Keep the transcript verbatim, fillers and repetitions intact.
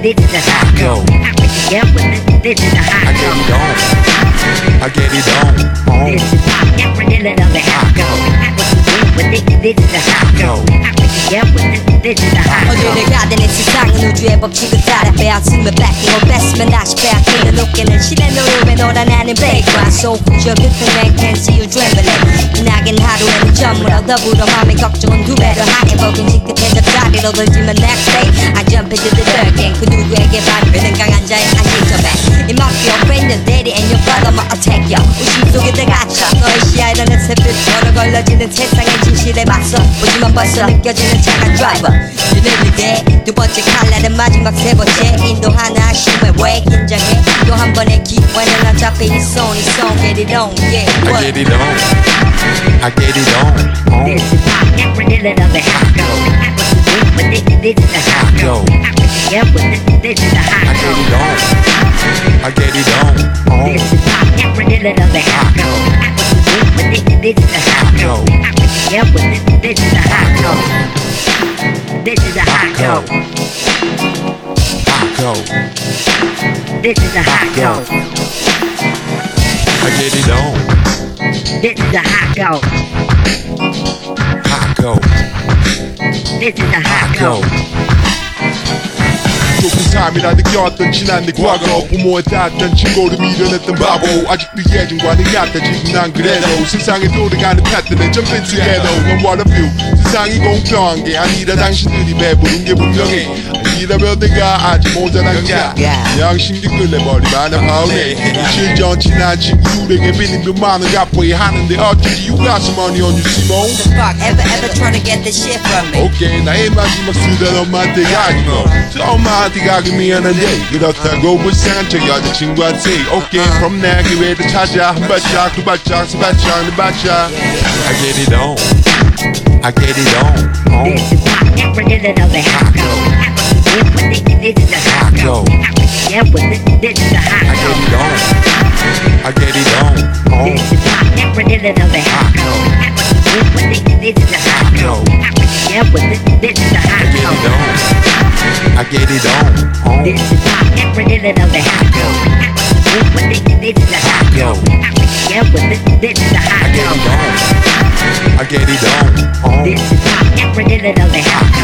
This is a hot go. I put together. This is a hot go. I get it on. I get it on. This is hot. Every little of the hot go. I put together. This is a hot go. I put together. This is a hot go. 어딜 가든 이 세상은 우주의 법칙을 따라 빼앗으며 뺏기고 뺏으면 다시 빼앗기는 웃기는 시대 노름에 놀아나는 break과 소프죠 끝은 make can see you trembling 지나긴 하루에는 전무로 더불어 마음의 걱정은 두 배로 하게 보긴 시급해져 자리로 들지만 next day I jump into the dirt gang 그 누구에게 반면은 강한 자의 안식점에 It must be your friend, your daddy and your brother might attack you 의심 속에 들어갇혀 너의 시야에는 햇빛 걸어 걸러지는 세상의 진실에 맞서 보지만 벌써 느껴지는 차가운 driver You never there 두 번째 칼날은 마지막 세 번째 인도 하나 심해 왜 긴장해 또 한 번의 기회는 어차피 이 손 이 손 get it on yeah I get it on. I get it on. This is hot. Every little of the hot go. I put together. This is a hot go. I put together. This is a hot I go. get it on. I get it on. This is hot. Every little of the hot go. I put together. This is a hot go. I put together. This is a hot go. This is a hot go. I go. This is a hot go. I get it on. This is a hot go. I go. This is a hot I go. go. 좁은 삶이라 느꼈던 지난 내 과거 부모에 닿던 친구를 밀어냈던 바보 아직도 예전과는 같다 지금 난 그래도 세상에 돌아가는 패턴은 jump together 넌 what a view 세상이 공평한 게 아니라 당신들이 배부른 게 분명해 아니라면 내가 아직 모자란가 양심이 끌려버리만 아파오네 실전 지난 친구에게 빌린 몇만원 갚아야 하는데 어쩐지 you got some money on you Simone fuck ever ever trying to get this shit from me 오케이 나의 마지막 수단 엄마한테 가지 뭐 엄마한테 가기 미안한데 그렇다고 불쌍한 척 여자친구한테 오케이 from now 기회를 찾아 한 발짝 두 발짝 세 발짝 네 발짝 I get it on. I get it on. This is hot. Every little of the hot go. I put together. This is a hot go. I put together. This is a hot I go. get it on. I get it on. This is hot. Every little of the hot go. I put together. This is a hot go. I put together. This is a hot I get go. it on. I get it on. This is hot. Every little of the hot go. I put together. This is a hot go. I put together. This is a hot I get go. it on. I get it on. This is hot. Every little of the hot go.